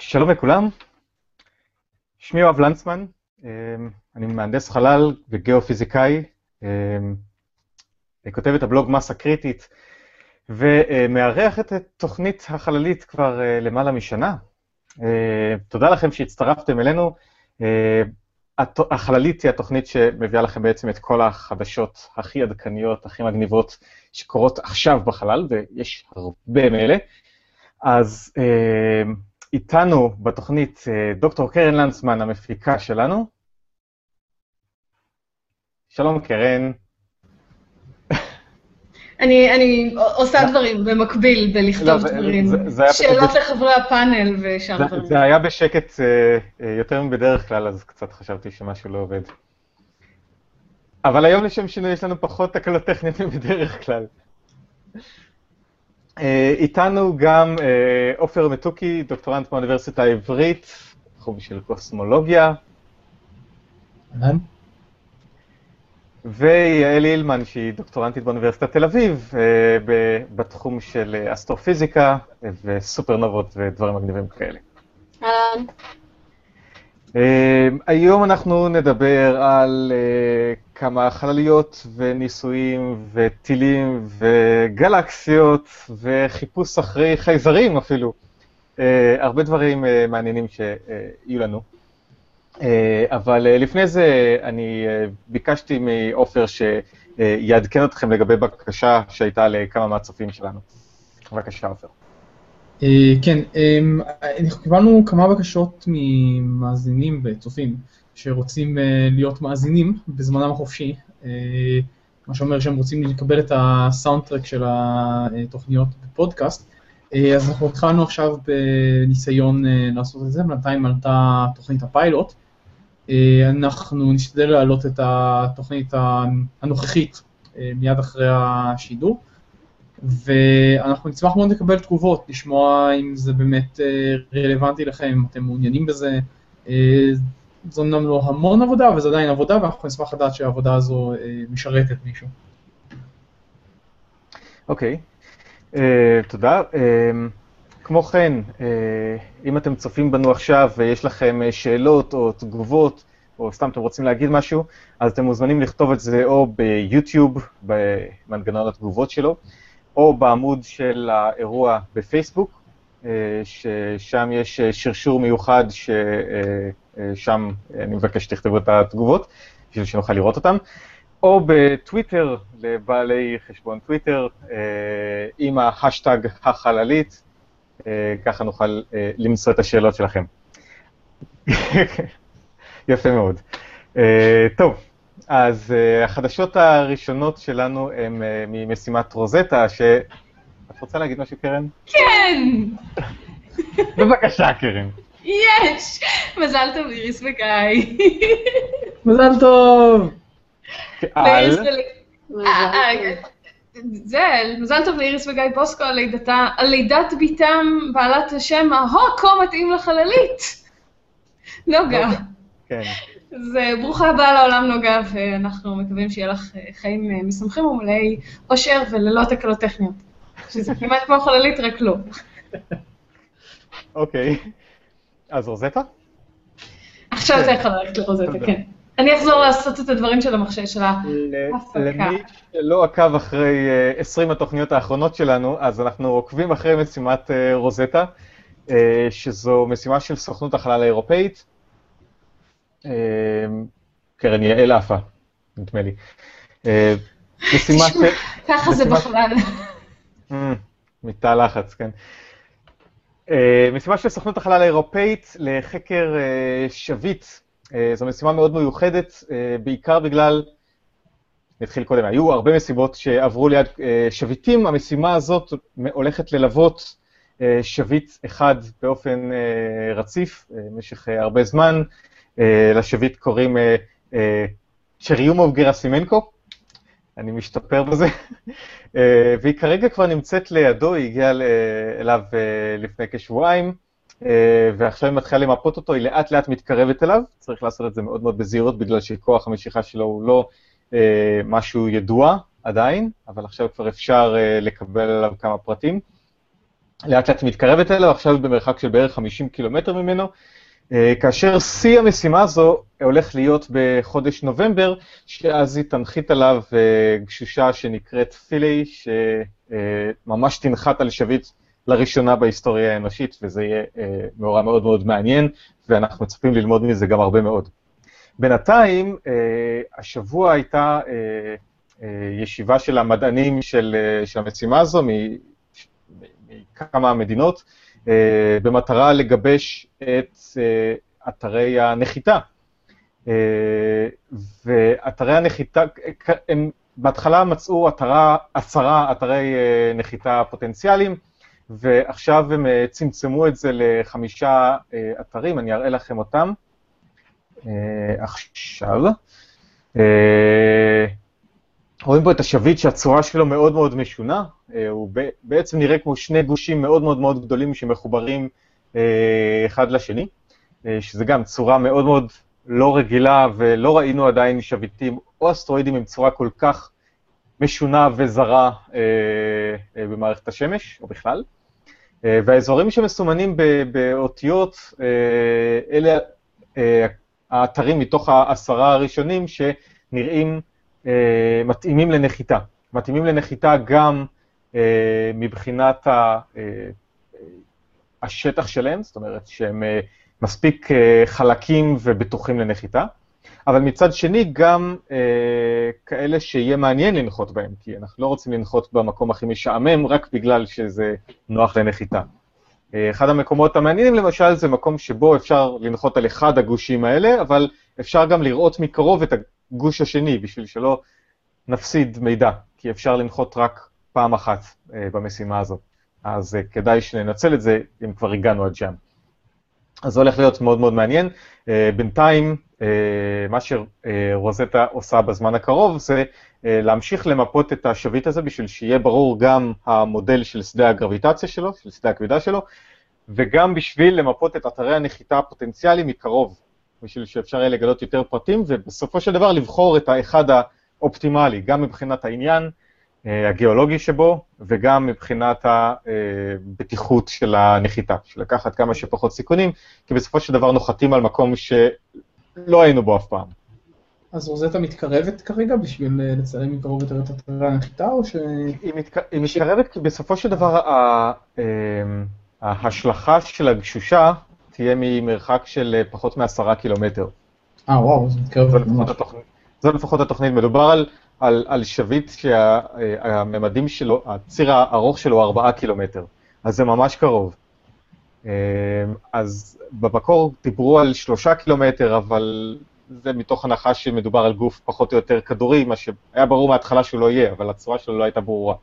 שלום לכולם, שמי יואב לנצמן, אני מהנדס חלל וגיאופיזיקאי, כותב את הבלוג מסה קריטית ומארח את תוכנית החללית כבר למעלה משנה. תודה לכם שהצטרפתם אלינו. החללית היא התוכנית שמביאה לכם בעצם את כל החדשות הכי עדכניות, הכי מגניבות שקורות עכשיו בחלל, ויש הרבה מאלה. אז איתנו בתוכנית דוקטור קרן לנצמן, המפיקה שלנו. שלום קרן. אני עושה דברים במקביל בלכתוב דברים, שאלות לחברי הפאנל ושאר דברים. זה היה בשקט יותר מבדרך כלל, אז קצת חשבתי שמשהו לא עובד. אבל היום לשם שינוי יש לנו פחות תקלות טכניות מבדרך כלל. איתנו גם עופר מתוקי, דוקטורנט באוניברסיטה העברית, תחום של קוסמולוגיה. ויעל אילמן, שהיא דוקטורנטית באוניברסיטת תל אביב, בתחום של אסטרופיזיקה וסופרנובות ודברים מגניבים כאלה. היום אנחנו נדבר על כמה חלליות וניסויים וטילים וגלקסיות וחיפוש אחרי חייזרים אפילו. הרבה דברים מעניינים שיהיו לנו. אבל לפני זה אני ביקשתי מעופר שיעדכן אתכם לגבי בקשה שהייתה לכמה מהצופים שלנו. בבקשה עופר. כן, אנחנו קיבלנו כמה בקשות ממאזינים וצופים שרוצים להיות מאזינים בזמנם החופשי, מה שאומר שהם רוצים לקבל את הסאונדטרק של התוכניות בפודקאסט. אז אנחנו התחלנו עכשיו בניסיון לעשות את זה, בינתיים עלתה תוכנית הפיילוט. אנחנו נשתדל להעלות את התוכנית הנוכחית מיד אחרי השידור, ואנחנו נצמח מאוד לקבל תגובות, לשמוע אם זה באמת רלוונטי לכם, אם אתם מעוניינים בזה. זו אמנם לא המון עבודה, אבל זה עדיין עבודה, ואנחנו נשמח לדעת שהעבודה הזו משרתת מישהו. אוקיי, תודה. כמו כן, אם אתם צופים בנו עכשיו ויש לכם שאלות או תגובות, או סתם אתם רוצים להגיד משהו, אז אתם מוזמנים לכתוב את זה או ביוטיוב, במנגנון התגובות שלו, או בעמוד של האירוע בפייסבוק, ששם יש שרשור מיוחד ששם אני מבקש שתכתבו את התגובות, בשביל שנוכל לראות אותם, או בטוויטר, לבעלי חשבון טוויטר, עם ההשטג החללית, ככה נוכל למצוא את השאלות שלכם. יפה מאוד. טוב, אז החדשות הראשונות שלנו הן ממשימת רוזטה, את רוצה להגיד משהו, קרן? כן! בבקשה, קרן. יש! מזל טוב, איריס וגיא. מזל טוב! מזל טוב לאיריס וגיא בוסקו על לידת ביתם בעלת השם הכה מתאים לחללית. נוגה. כן. אז ברוכה הבאה לעולם נוגה, ואנחנו מקווים שיהיה לך חיים משמחים ומלאי אושר וללא תקלות טכניות. שזה כמעט כמו חללית, רק לא. אוקיי. אז רוזטה? עכשיו אתה יכול ללכת לרוזטה, כן. אני אחזור לעשות את הדברים של המחשב, של ההפקה. למי שלא עקב אחרי 20 התוכניות האחרונות שלנו, אז אנחנו עוקבים אחרי משימת רוזטה, שזו משימה של סוכנות החלל האירופאית. קרן, יעל עפה, נדמה לי. תשמע, ככה זה בחלל. מתא לחץ, כן. משימה של סוכנות החלל האירופאית לחקר שביט. זו משימה מאוד מיוחדת, בעיקר בגלל, נתחיל קודם, היו הרבה משימות שעברו ליד שביטים. המשימה הזאת הולכת ללוות שביט אחד באופן רציף, במשך הרבה זמן. לשביט קוראים צ'ריומוב גרסימנקו, אני משתפר בזה, והיא כרגע כבר נמצאת לידו, היא הגיעה אליו לפני כשבועיים, ועכשיו היא מתחילה למפות אותו, היא לאט לאט מתקרבת אליו, צריך לעשות את זה מאוד מאוד בזהירות, בגלל שכוח המשיכה שלו הוא לא משהו ידוע עדיין, אבל עכשיו כבר אפשר לקבל עליו כמה פרטים. לאט לאט מתקרבת אליו, עכשיו במרחק של בערך 50 קילומטר ממנו, כאשר שיא המשימה הזו הולך להיות בחודש נובמבר, שאז היא תנחית עליו גשושה שנקראת פילי, שממש תנחת על שביט לראשונה בהיסטוריה האנושית, וזה יהיה מאורע מאוד מאוד מעניין, ואנחנו מצפים ללמוד מזה גם הרבה מאוד. בינתיים, השבוע הייתה ישיבה של המדענים של המשימה הזו, מכמה מדינות, במטרה לגבש את אתרי הנחיתה. ואתרי הנחיתה, הם בהתחלה מצאו 10 אתרי נחיתה פוטנציאליים, ועכשיו הם צמצמו את זה ל5 אתרים, אני אראה לכם אותם עכשיו. רואים פה את השביט שהצורה שלו מאוד מאוד משונה, הוא בעצם נראה כמו 2 גושים מאוד מאוד מאוד גדולים שמחוברים אחד לשני, שזה גם צורה מאוד מאוד לא רגילה, ולא ראינו עדיין שביטים או אסטרואידים עם צורה כל כך משונה וזרה במערכת השמש, או בכלל. והאזורים שמסומנים באותיות, אלה האתרים מתוך 10 הראשונים שנראים מתאימים לנחיתה. מתאימים לנחיתה גם מבחינת השטח שלהם, זאת אומרת שהם מספיק חלקים ובטוחים לנחיתה, אבל מצד שני גם כאלה שיהיה מעניין לנחות בהם, כי אנחנו לא רוצים לנחות במקום הכי משעמם רק בגלל שזה נוח לנחיתה. אחד המקומות המעניינים למשל זה מקום שבו אפשר לנחות על אחד הגושים האלה, אבל אפשר גם לראות מקרוב את הגוש השני בשביל שלא נפסיד מידע, כי אפשר לנחות רק פעם אחת במשימה הזו. אז כדאי שננצל את זה אם כבר הגענו עד שם. אז זה הולך להיות מאוד מאוד מעניין. בינתיים, מה שרוזטה עושה בזמן הקרוב זה להמשיך למפות את השביט הזה בשביל שיהיה ברור גם המודל של שדה הגרביטציה שלו, של שדה הכבידה שלו, וגם בשביל למפות את אתרי הנחיתה הפוטנציאליים מקרוב, בשביל שאפשר יהיה לגלות יותר פרטים, ובסופו של דבר לבחור את האחד האופטימלי, גם מבחינת העניין הגיאולוגי שבו, וגם מבחינת הבטיחות של הנחיתה, של לקחת כמה שפחות סיכונים, כי בסופו של דבר נוחתים על מקום שלא היינו בו אף פעם. אז רוזטה מתקרבת כרגע בשביל לצלם מקרוב יותר את אתרי הנחיתה, או ש... היא מתקרבת כי בסופו של דבר ההשלכה של הגשושה תהיה ממרחק של פחות מ10 קילומטר. וואו, זה מתקרב ממש. זו לפחות התוכנית, מדובר על שביט שהממדים שלו, הציר הארוך שלו הוא 4 קילומטר, אז זה ממש קרוב. אז במקור דיברו על 3 קילומטר, אבל זה מתוך הנחה שמדובר על גוף פחות או יותר כדורי, מה שהיה ברור מההתחלה שהוא לא יהיה, אבל הצורה שלו לא הייתה ברורה.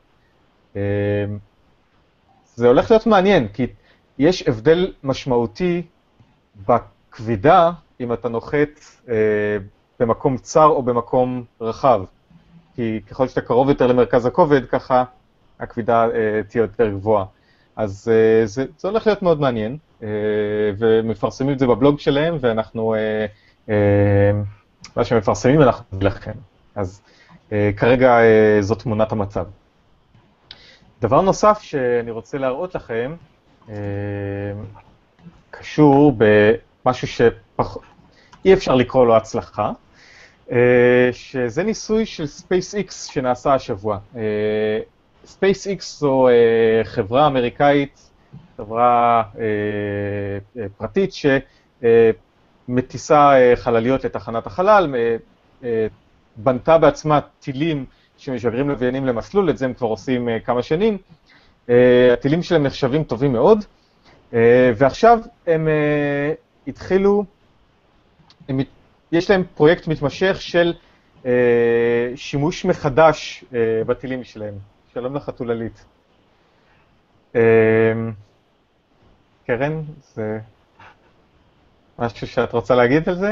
זה הולך להיות מעניין, כי יש הבדל משמעותי בכבידה אם אתה נוחת במקום צר או במקום רחב. כי ככל שאתה קרוב יותר למרכז הכובד, ככה הכבידה תהיה יותר גבוהה. אז זה הולך להיות מאוד מעניין, ומפרסמים את זה בבלוג שלהם, ואנחנו, מה שמפרסמים אנחנו נלכם. אז כרגע זו תמונת המצב. דבר נוסף שאני רוצה להראות לכם, קשור במשהו שאי אפשר לקרוא לו הצלחה, שזה ניסוי של SpaceX שנעשה השבוע. SpaceX זו חברה אמריקאית, חברה פרטית שמטיסה חלליות לתחנת החלל, בנתה בעצמה טילים שמשגרים לוויינים למסלול, את זה הם כבר עושים כמה שנים. הטילים שלהם נחשבים טובים מאוד, ועכשיו הם התחילו, יש להם פרויקט מתמשך של שימוש מחדש בטילים שלהם. שלום לחתוללית. קרן, זה משהו שאת רוצה להגיד על זה?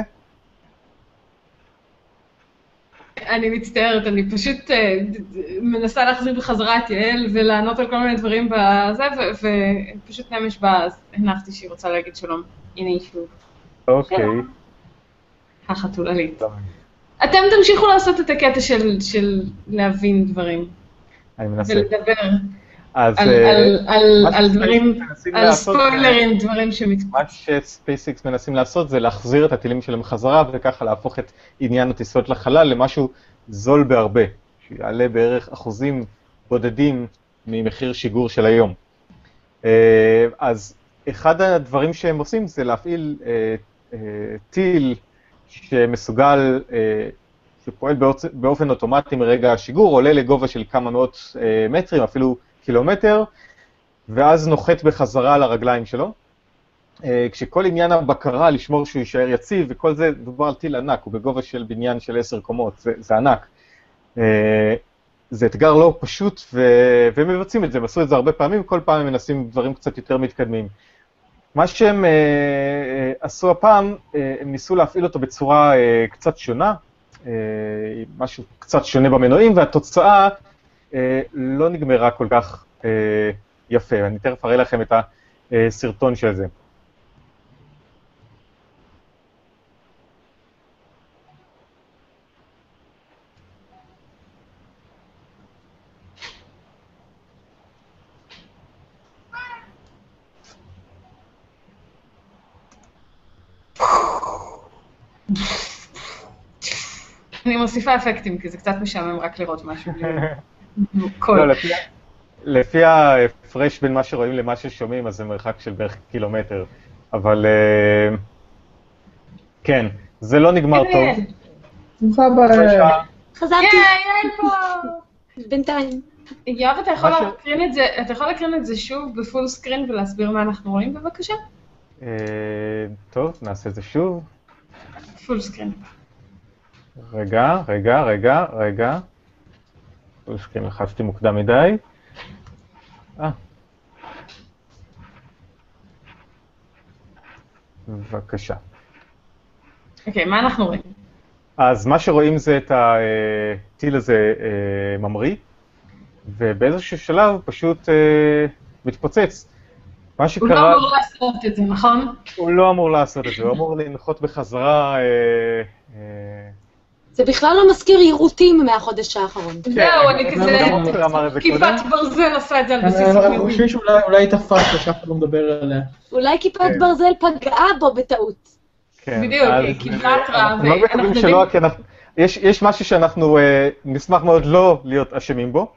אני מצטערת, אני פשוט מנסה להחזיר בחזרה את יעל ולענות על כל מיני דברים בזה, ופשוט נמש בה, אז הנחתי שהיא רוצה להגיד שלום. הנה היא שוב. אוקיי. החתוללית. אתם תמשיכו לעשות את הקטע של להבין דברים. אני מנסה. ולדבר. על דברים, על ספוילרים, דברים מה שספייסיקס מנסים לעשות זה להחזיר את הטילים שלהם חזרה, וככה להפוך את עניין הטיסות לחלל למשהו זול בהרבה, שיעלה בערך אחוזים בודדים ממחיר שיגור של היום. אז אחד הדברים שהם עושים זה להפעיל טיל שמסוגל, שפועל באופן אוטומטי מרגע השיגור, עולה לגובה של כמה מאות מטרים, אפילו קילומטר, ואז נוחת בחזרה על הרגליים שלו. כשכל עניין הבקרה לשמור שהוא יישאר יציב, וכל זה דובר על טיל ענק, הוא בגובה של בניין של 10 קומות, זה ענק. זה אתגר לא פשוט, והם מבצעים את זה, הם עשו את זה הרבה פעמים, כל פעם הם מנסים דברים קצת יותר מתקדמים. מה שהם עשו הפעם, הם ניסו להפעיל אותו בצורה קצת שונה, משהו קצת שונה במנועים, והתוצאה לא נגמרה כל כך יפה. אני תכף אראה לכם את הסרטון של זה. אני מוסיפה אפקטים, כי זה קצת משעמם רק לראות משהו. לפי ההפרש בין מה שרואים למה ששומעים, אז זה מרחק של בערך קילומטר. אבל כן, זה לא נגמר טוב. חזרתי. יאי פה! בינתיים. יואב, אתה יכול להקרין את זה שוב בפול סקרין ולהסביר מה אנחנו רואים, בבקשה? טוב, נעשה את זה שוב. פול סקרין. רגע. פול סקרין לחצתי מוקדם מדי. בבקשה. אוקיי, מה אנחנו רואים? אז מה שרואים זה את הטיל הזה ממריא, ובאיזשהו שלב הוא פשוט מתפוצץ. מה שקרה... הוא לא אמור לעשות את זה, נכון? הוא לא אמור לעשות את זה, הוא אמור לנחות בחזרה... זה בכלל לא מזכיר יירוטים מהחודש האחרון. זהו, אני כזה... כיפת ברזל עושה את זה על בסיס יירוטים. אנחנו חושבים שאולי הייתה פאקה שאף אחד לא מדבר עליה. אולי כיפת ברזל פגעה בו בטעות. בדיוק, קיבלה התראה. אנחנו לא מקווים שלא, כי יש משהו שאנחנו נשמח מאוד לא להיות אשמים בו.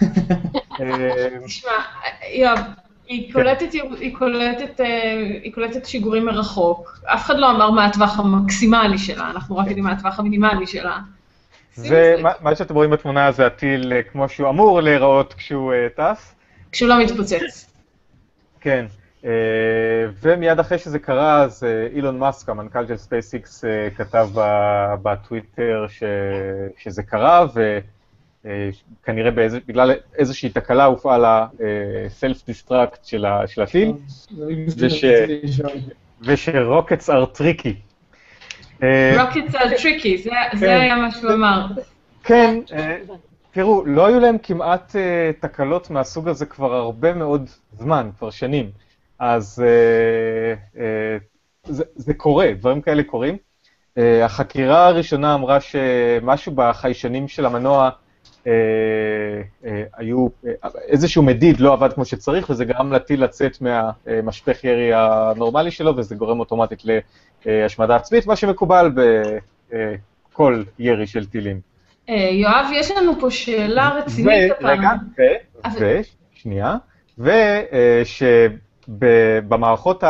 תשמע, יואב, היא קולטת שיגורים מרחוק. אף אחד לא אמר מה הטווח המקסימלי שלה, אנחנו רק יודעים מה הטווח המינימלי שלה. מה שאתם רואים בתמונה זה הטיל כמו שהוא אמור להיראות כשהוא טס. כשהוא לא מתפוצץ. כן. ומיד אחרי שזה קרה, אז אילון מאסק, המנכ"ל של ספייסיקס, כתב בטוויטר שזה קרה, וכנראה בגלל איזושהי תקלה הופעל ה-self-destruct של הטיל, ושרוקטס are tricky. רוקטס are tricky, זה היה מה שהוא אמר. כן, תראו, לא היו להם כמעט תקלות מהסוג הזה כבר הרבה מאוד זמן, כבר שנים. אז זה קורה, דברים כאלה קורים. החקירה הראשונה אמרה שמשהו בחיישנים של המנוע, היו איזשהו מדיד לא עבד כמו שצריך, וזה גרם לטיל לצאת מהמשפך ירי הנורמלי שלו, וזה גורם אוטומטית להשמדה עצמית, מה שמקובל בכל ירי של טילים. יואב, יש לנו פה שאלה רצינית הפעם. רגע, שנייה, ושבמערכות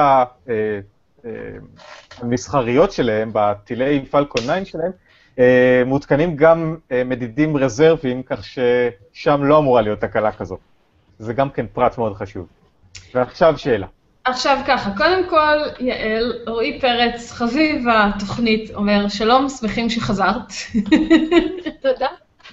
המסחריות שלהם, בטילי פלקון 9 שלהם, מותקנים גם מדידים רזרביים, כך ששם לא אמורה להיות תקלה כזאת. זה גם כן פרט מאוד חשוב. ועכשיו שאלה. עכשיו ככה, קודם כל, יעל, רועי פרץ, חביב התוכנית, אומר, שלום, שמחים שחזרת. תודה.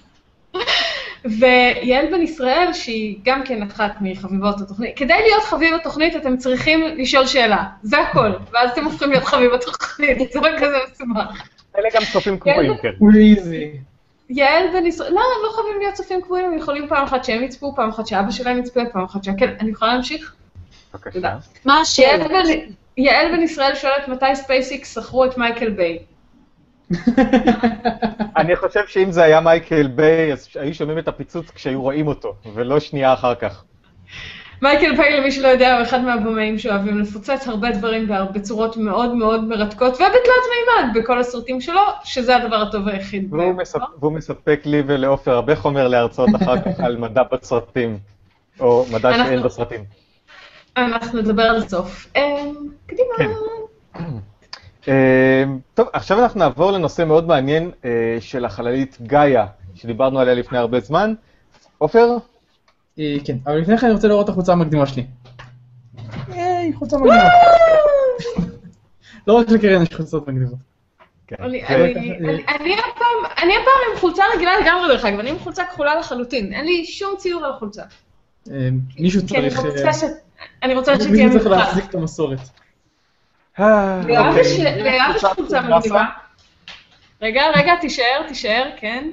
ויעל בן ישראל, שהיא גם כן אחת מחביבות התוכנית, כדי להיות חביב התוכנית, אתם צריכים לשאול שאלה, זה הכל, ואז אתם הופכים להיות חביב התוכנית, זה רק כזה מסומך. אלה גם צופים קבועים, כן. פריזי. יעל בן ישראל, לא, הם לא חייבים להיות צופים קבועים, הם יכולים פעם אחת שהם יצפו, פעם אחת שאבא שלהם יצפה, פעם אחת שהכן, אני יכולה להמשיך? בבקשה. מה השאלה? יעל בן ישראל שואלת מתי ספייסיקס שכרו את מייקל ביי. אני חושב שאם זה היה מייקל ביי, אז היו שומעים את הפיצוץ כשהיו רואים אותו, ולא שנייה אחר כך. מייקל פיי, למי שלא יודע, הוא אחד מהבמאים שאוהבים לפוצץ הרבה דברים בצורות מאוד מאוד מרתקות ובתלת מימד בכל הסרטים שלו, שזה הדבר הטוב היחיד. והוא מספק לי ולעופר הרבה חומר להרצאות אחר כך על מדע בסרטים, או מדע שאין בסרטים. אנחנו נדבר על סוף. קדימה. טוב, עכשיו אנחנו נעבור לנושא מאוד מעניין של החללית גאיה, שדיברנו עליה לפני הרבה זמן. עופר? כן, אבל לפני כן אני רוצה לראות את החולצה המקדימה שלי. חולצה מקדימה. לא רק לקרן יש חולצות מקדימות. אני הפעם עם חולצה רגילה לגמרי דרך אגב, אני עם חולצה כחולה לחלוטין, אין לי שום ציור על החולצה. מישהו צריך... אני רוצה שתהיה מישהו צריך מבחר. להחזיק את המסורת. ליאב יש חולצה מקדימה. רגע, תישאר, כן.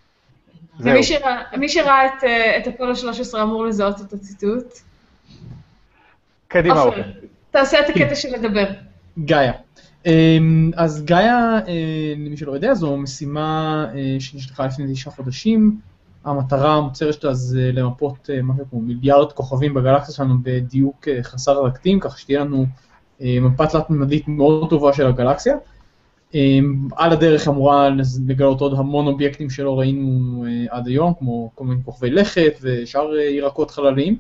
מי שראה את אפולו 13 אמור לזהות את הציטוט. קדימה, עופר. תעשה את הקטע של לדבר. גאיה. אז גאיה, למי שלא יודע, זו משימה שנשלחה לפני 9 חודשים. המטרה המוצהרת שלה זה למפות משהו כמו מיליארד כוכבים בגלקסיה שלנו בדיוק חסר תקדים, כך שתהיה לנו מפה תלת-ממדית מאוד טובה של הגלקסיה. על הדרך אמורה לגלות עוד המון אובייקטים שלא ראינו עד היום, כמו כל מיני כוכבי לכת ושאר ירקות חלליים.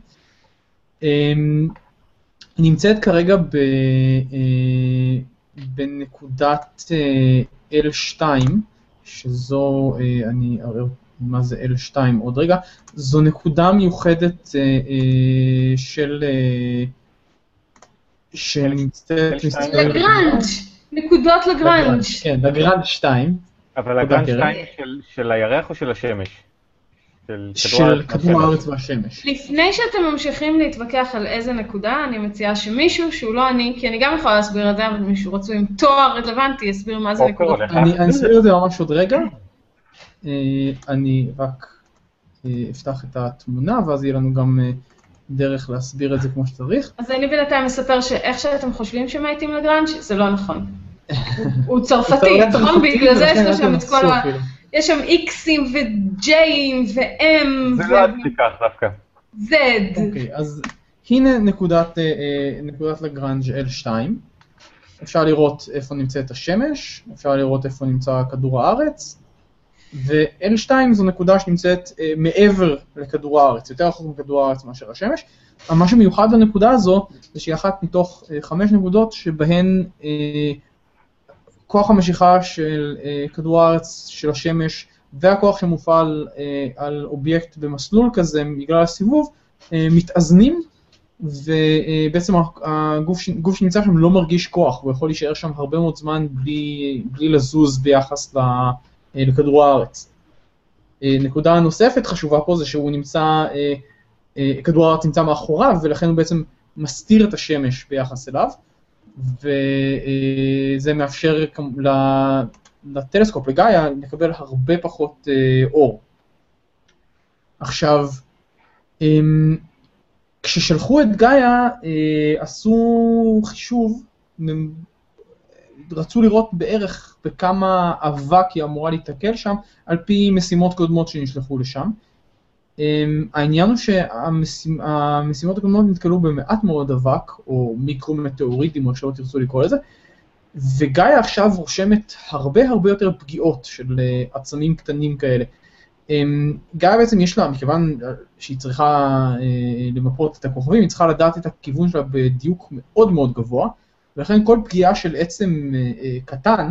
נמצאת כרגע בנקודת L2, שזו, אני אראה מה זה L2 עוד רגע, זו נקודה מיוחדת של לגרנג', נקודות לגרנג'. כן, לגרנג' 2. אבל לגרנג' 2 של הירח או של השמש? של כדור הארץ והשמש. לפני שאתם ממשיכים להתווכח על איזה נקודה, אני מציעה שמישהו שהוא לא אני, כי אני גם יכולה להסביר את זה, אבל מישהו רצו עם תואר רלוונטי, יסביר מה זה נקודות. אני אסביר את זה ממש עוד רגע. אני רק אפתח את התמונה, ואז יהיה לנו גם דרך להסביר את זה כמו שצריך. אז אני בינתיים מספר שאיך שאתם חושבים שמה איתי לגרנג' זה לא נכון. הוא צרפתי, נכון? בגלל זה יש לו שם את כל ה... יש שם X'ים ו-J'ים ו-M זה לא עד תיקח דווקא. Z. אוקיי, אז הנה נקודת לגרנג' L2. אפשר לראות איפה נמצאת השמש, אפשר לראות איפה נמצא כדור הארץ, ו-L2 זו נקודה שנמצאת מעבר לכדור הארץ, יותר רחוק מכדור הארץ מאשר השמש. מה שמיוחד לנקודה הזו זה שהיא אחת מתוך 5 נקודות שבהן כוח המשיכה של כדור הארץ של השמש והכוח שמופעל על אובייקט במסלול כזה בגלל הסיבוב מתאזנים, ובעצם הגוף שנמצא שם לא מרגיש כוח, הוא יכול להישאר שם הרבה מאוד זמן בלי לזוז ביחס לכדור הארץ. נקודה נוספת חשובה פה זה שהוא נמצא, כדור הארץ נמצא מאחוריו ולכן הוא בעצם מסתיר את השמש ביחס אליו, וזה מאפשר לטלסקופ, לגאיה, לקבל הרבה פחות אור. עכשיו, כששלחו את גאיה, עשו חישוב, רצו לראות בערך בכמה אבק היא אמורה להתקל שם, על פי משימות קודמות שנשלחו לשם. העניין הוא שהמשימות הקודמות נתקלו במעט מאוד אבק, או מיקרו-מטאוריטים, או שלא תרצו לקרוא לזה, וגאיה עכשיו רושמת הרבה יותר פגיעות של עצמים קטנים כאלה. גאיה בעצם יש לה, מכיוון שהיא צריכה למפות את הכוכבים, היא צריכה לדעת את הכיוון שלה בדיוק מאוד מאוד גבוה, ולכן כל פגיעה של עצם קטן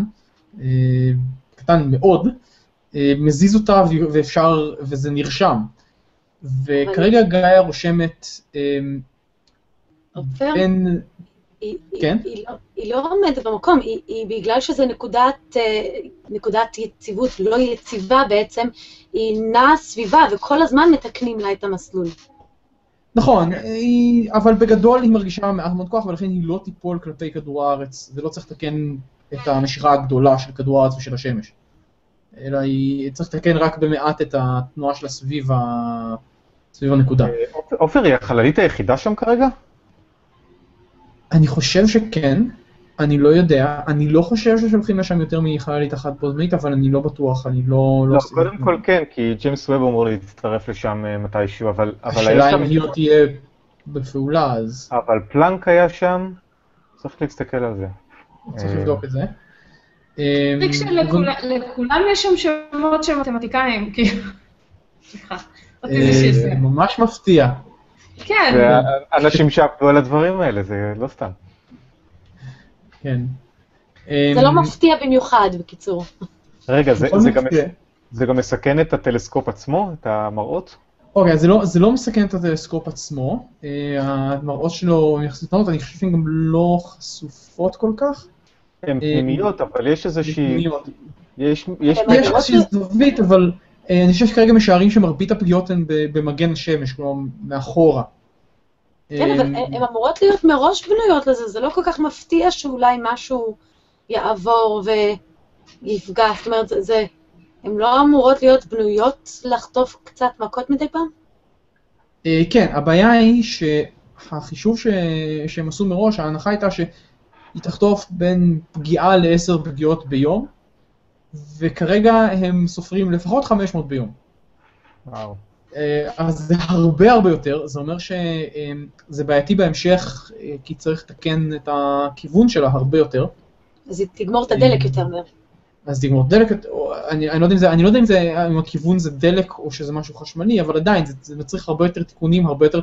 מאוד, מזיז אותה וזה נרשם. וכרגע גאיה רושמת בין... היא לא עומדת במקום, היא בגלל שזו נקודת יציבות לא יציבה בעצם, היא נעה סביבה וכל הזמן מתקנים לה את המסלול. נכון, אבל בגדול היא מרגישה מעט מאוד כוח ולכן היא לא תיפול כלפי כדור הארץ, זה לא צריך לתקן את המשיכה הגדולה של כדור הארץ ושל השמש, אלא היא צריך לתקן רק במעט את התנועה שלה סביב הנקודה. עופר, היא החללית היחידה שם כרגע? אני חושב שכן, אני לא יודע, אני לא חושב ששולחים לשם יותר מחללית אחת בו זמנית, אבל אני לא בטוח, אני לא... לא, קודם כל כן, כי ג'יימס ווב אמור להצטרף לשם מתישהו, אבל... השאלה אם היא לא תהיה בפעולה, אז אבל פלנק היה שם, צריך להסתכל על זה. צריך לבדוק את זה. לכולם יש שם שמות של מתמטיקאים, כאילו. סליחה. זה ממש מפתיע. כן. ואנשים שעבדו על הדברים האלה, זה לא סתם. כן. זה לא מפתיע במיוחד, בקיצור. רגע, זה גם מסכן את הטלסקופ עצמו, את המראות? אוקיי, אז זה לא מסכן את הטלסקופ עצמו. המראות שלו יחסית קטנות, אני חושב שהן גם לא חשופות כל כך. הן פנימיות, אבל יש איזושהי... יש איזושהי זווית, אבל אני חושב שכרגע משערים שמרבית הפגיעות הן במגן השמש, כלומר מאחורה. כן, אבל הן אמורות להיות מראש בנויות לזה, זה לא כל כך מפתיע שאולי משהו יעבור ויפגע, זאת אומרת, הן לא אמורות להיות בנויות לחטוף קצת מכות מדי פעם? כן, הבעיה היא שהחישוב שהם עשו מראש, ההנחה הייתה שהיא תחטוף בין פגיעה ל10 פגיעות ביום, וכרגע הם סופרים לפחות 500 ביום. וואו. אז זה הרבה יותר, זה אומר שזה בעייתי בהמשך, כי צריך לתקן את הכיוון שלה הרבה יותר. אז היא תגמור את הדלק יותר מהר. אז תגמור את דלק, אני לא יודע אם הכיוון זה דלק או שזה משהו חשמלי, אבל עדיין זה מצריך הרבה יותר תיקונים, הרבה יותר,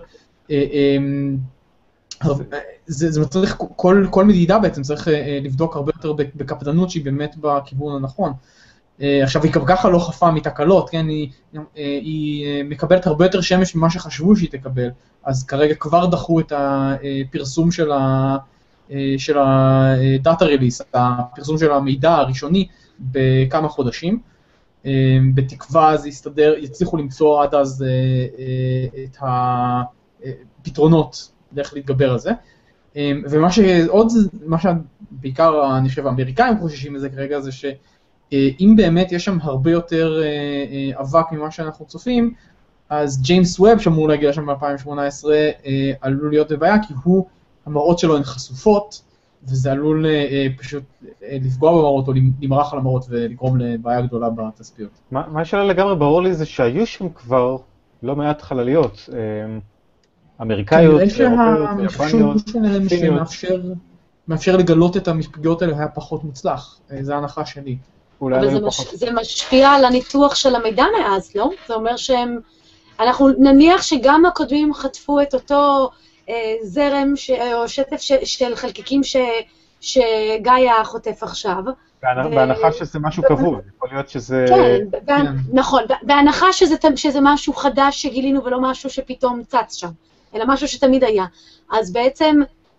זה מצריך, כל מדידה בעצם צריך לבדוק הרבה יותר בקפדנות שהיא באמת בכיוון הנכון. עכשיו היא גם ככה לא חפה מתקלות, כן? היא מקבלת הרבה יותר שמש ממה שחשבו שהיא תקבל, אז כרגע כבר דחו את הפרסום של הדאטה ריליס, הפרסום של המידע הראשוני בכמה חודשים, בתקווה זה יצליחו למצוא עד אז את הפתרונות דרך להתגבר על זה. ומה שעוד, מה שבעיקר אני חושב האמריקאים חוששים מזה כרגע זה שאם באמת יש שם הרבה יותר אבק ממה שאנחנו צופים, אז ג'יימס ווב שאמור להגיע שם ב-2018 עלול להיות בבעיה, כי המראות שלו הן חשופות, וזה עלול פשוט לפגוע במראות או למרח על המראות ולגרום לבעיה גדולה בתצפיות. מה שלא לגמרי ברור לי זה שהיו שם כבר לא מעט חלליות, אמריקאיות, שהחישוב שלהם שמאפשר לגלות את המפגיעות האלה היה פחות מוצלח, זו ההנחה שלי. אבל זה משפיע על הניתוח של המידע מאז, לא? זה אומר אנחנו נניח שגם הקודמים חטפו את אותו זרם או שטף של חלקיקים שגאיה חוטף עכשיו. בהנחה שזה משהו קבוע, יכול להיות שזה... כן, נכון, בהנחה שזה משהו חדש שגילינו ולא משהו שפתאום צץ שם, אלא משהו שתמיד היה. אז בעצם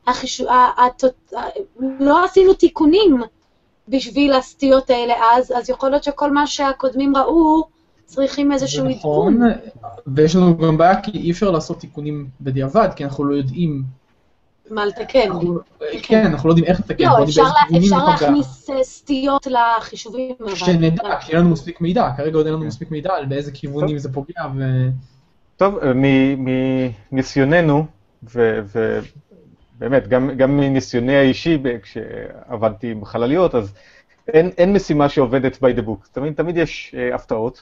לא עשינו תיקונים בשביל הסטיות האלה אז יכול להיות שכל מה שהקודמים ראו צריכים איזשהו עדכון. ויש לנו גם בעיה כי אי אפשר לעשות תיקונים בדיעבד, כי אנחנו לא יודעים מה לתקן. כן, אנחנו לא יודעים איך לתקן. לא, אפשר להכניס סטיות לחישובים. שנדע, שיהיה לנו מספיק מידע, כרגע עוד אין לנו מספיק מידע על באיזה כיוונים זה פוגע. טוב, מניסיוננו, ובאמת, גם מניסיוני האישי, כשעבדתי עם חלליות, אז אין משימה שעובדת by the book. תמיד יש הפתעות,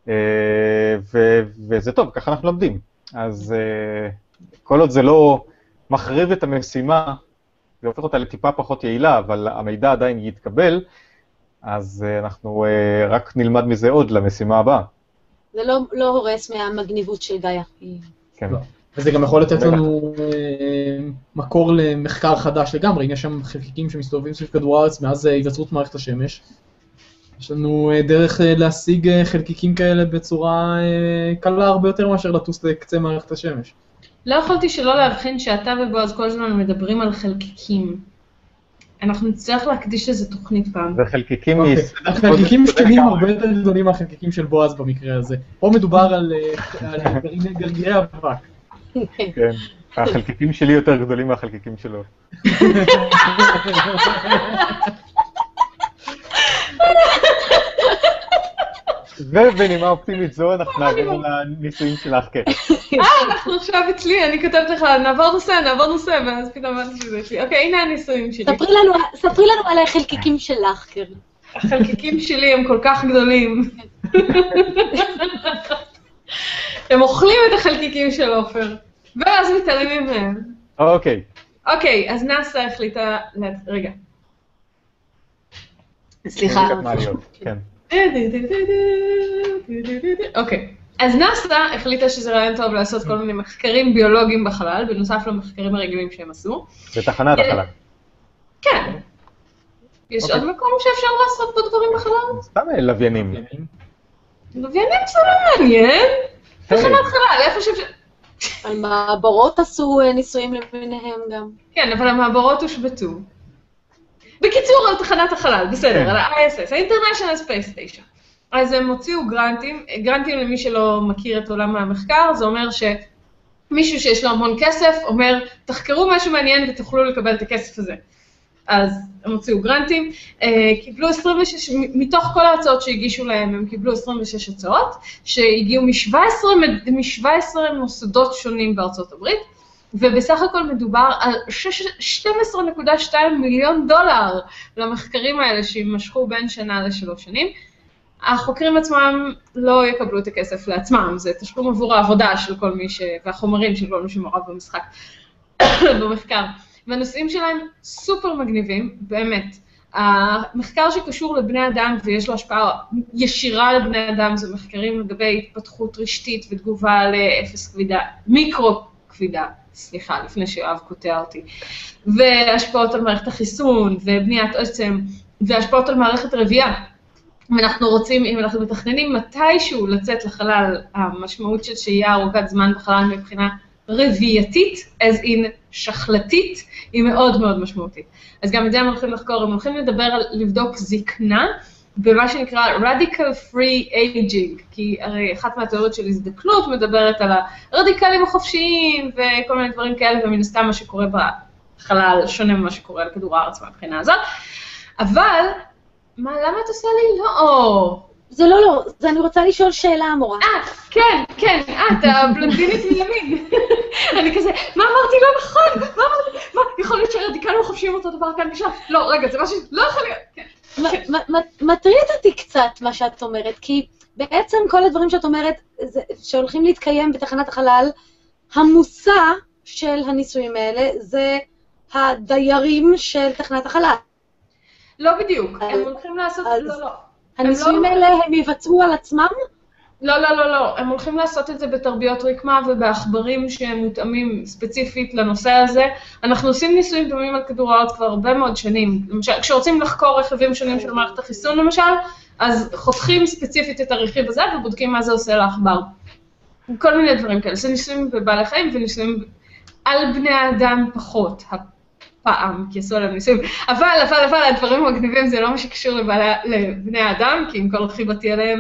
וזה טוב, ככה אנחנו לומדים. אז כל עוד זה לא מחריב את המשימה, זה הופך אותה לטיפה פחות יעילה, אבל המידע עדיין יתקבל, אז אנחנו רק נלמד מזה עוד למשימה הבאה. זה לא הורס מהמגניבות של גאיה. כן. וזה גם יכול לתת לנו מקור למחקר חדש לגמרי, אם יש שם חלקיקים שמסתובבים סביב כדור הארץ מאז היווצרות מערכת השמש. יש לנו דרך להשיג חלקיקים כאלה בצורה קלה הרבה יותר מאשר לטוס לקצה מערכת השמש. לא יכולתי שלא להבחין שאתה ובועז כל הזמן מדברים על חלקיקים. אנחנו נצטרך להקדיש לזה תוכנית פעם. זה חלקיקים החלקיקים שלי הרבה יותר גדולים מהחלקיקים של בועז במקרה הזה. פה מדובר על גרגירי אבק. כן, החלקיקים שלי יותר גדולים מהחלקיקים שלו. ובנימה אופטימית זו אנחנו נעבור לניסויים שלך, כן. אנחנו עכשיו אצלי, אני כותבת לך, נעבור נושא, ואז פתאום אמרתי שזה אצלי. אוקיי, הנה הניסויים שלי. ספרי לנו על החלקיקים שלך, קרן. החלקיקים שלי הם כל כך גדולים. הם אוכלים את החלקיקים של עופר. ואז מתעלמים מהם. אוקיי. אוקיי, אז נאסא החליטה... רגע. סליחה. כן. אוקיי. אז נאסא החליטה שזה רעיון טוב לעשות כל מיני מחקרים ביולוגיים בחלל, בנוסף למחקרים הרגילים שהם עשו. בתחנת החלל. כן. יש עוד מקום שאפשר לעשות בו דברים בחלל? סתם לוויינים. לוויינים זה לא מעניין. תחנת חלל, איפה שאפשר... על מעברות עשו ניסויים לביניהם גם. כן, אבל המעברות הושבתו. בקיצור, על תחנת החלל, בסדר, על ה-ISS, ה-International Space Station. אז הם הוציאו גרנטים, גרנטים למי שלא מכיר את עולם המחקר, זה אומר שמישהו שיש לו המון כסף, אומר, תחקרו משהו מעניין ותוכלו לקבל את הכסף הזה. אז הם הוציאו גרנטים, קיבלו 26, מתוך כל ההצעות שהגישו להם, הם קיבלו 26 הצעות, שהגיעו מ-17 מוסדות שונים בארצות הברית, ובסך הכל מדובר על $12.2 מיליון למחקרים האלה שימשכו בין שנה ל3 שנים. החוקרים עצמם לא יקבלו את הכסף לעצמם, זה תשלום עבור העבודה של כל מי והחומרים של כל מי שמעורב במשחק, במחקר. והנושאים שלהם סופר מגניבים, באמת. המחקר שקשור לבני אדם ויש לו השפעה ישירה לבני אדם, זה מחקרים לגבי התפתחות רשתית ותגובה לאפס כבידה, מיקרו כבידה, סליחה, לפני שיואב קוטע אותי, והשפעות על מערכת החיסון ובניית עצם, והשפעות על מערכת רבייה. ואנחנו רוצים, אם אנחנו מתכננים מתישהו לצאת לחלל, המשמעות של שהייה ארוכת זמן בחלל מבחינה רבייתית, as in שחלתית, היא מאוד מאוד משמעותית. אז גם את זה הם הולכים לחקור, הם הולכים לדבר על לבדוק זקנה, במה שנקרא radical free aging, כי הרי אחת מהתיאוריות של הזדקנות מדברת על הרדיקלים החופשיים וכל מיני דברים כאלה, ומן הסתם מה שקורה בחלל שונה ממה שקורה על כדור הארץ מהבחינה הזאת. אבל, למה את עושה לי? לא. זה לא, זה אני רוצה לשאול שאלה, המורה. כן, את הבלונדינית מימין. אני כזה, מה אמרתי לא נכון? מה, יכול להיות שהרדיקלים החופשיים אותו דבר כאן בשם? לא, רגע, זה משהו, לא יכול להיות. מטריד אותי קצת מה שאת אומרת, כי בעצם כל הדברים שאת אומרת, שהולכים להתקיים בתחנת החלל, המושא של הניסויים האלה זה הדיירים של תחנת החלל. לא בדיוק, הם הולכים לעשות, לא. הניסויים האלה הם יבצעו על עצמם? לא, הם הולכים לעשות את זה בתרביות רקמה ובעכברים שהם מותאמים ספציפית לנושא הזה. אנחנו עושים ניסויים דומים על כדור הארץ כבר הרבה מאוד שנים. למשל, כשרוצים לחקור רכיבים שונים של מערכת החיסון למשל, אז חותכים ספציפית את הרכיב הזה ובודקים מה זה עושה לעכבר. כל מיני דברים כאלה. זה ניסויים בבעלי חיים וניסויים על בני האדם פחות. פעם, כי עשו עליהם ניסויים. אבל הדברים המגניבים זה לא מה שקשור לבני האדם, כי עם כל חיבתי עליהם,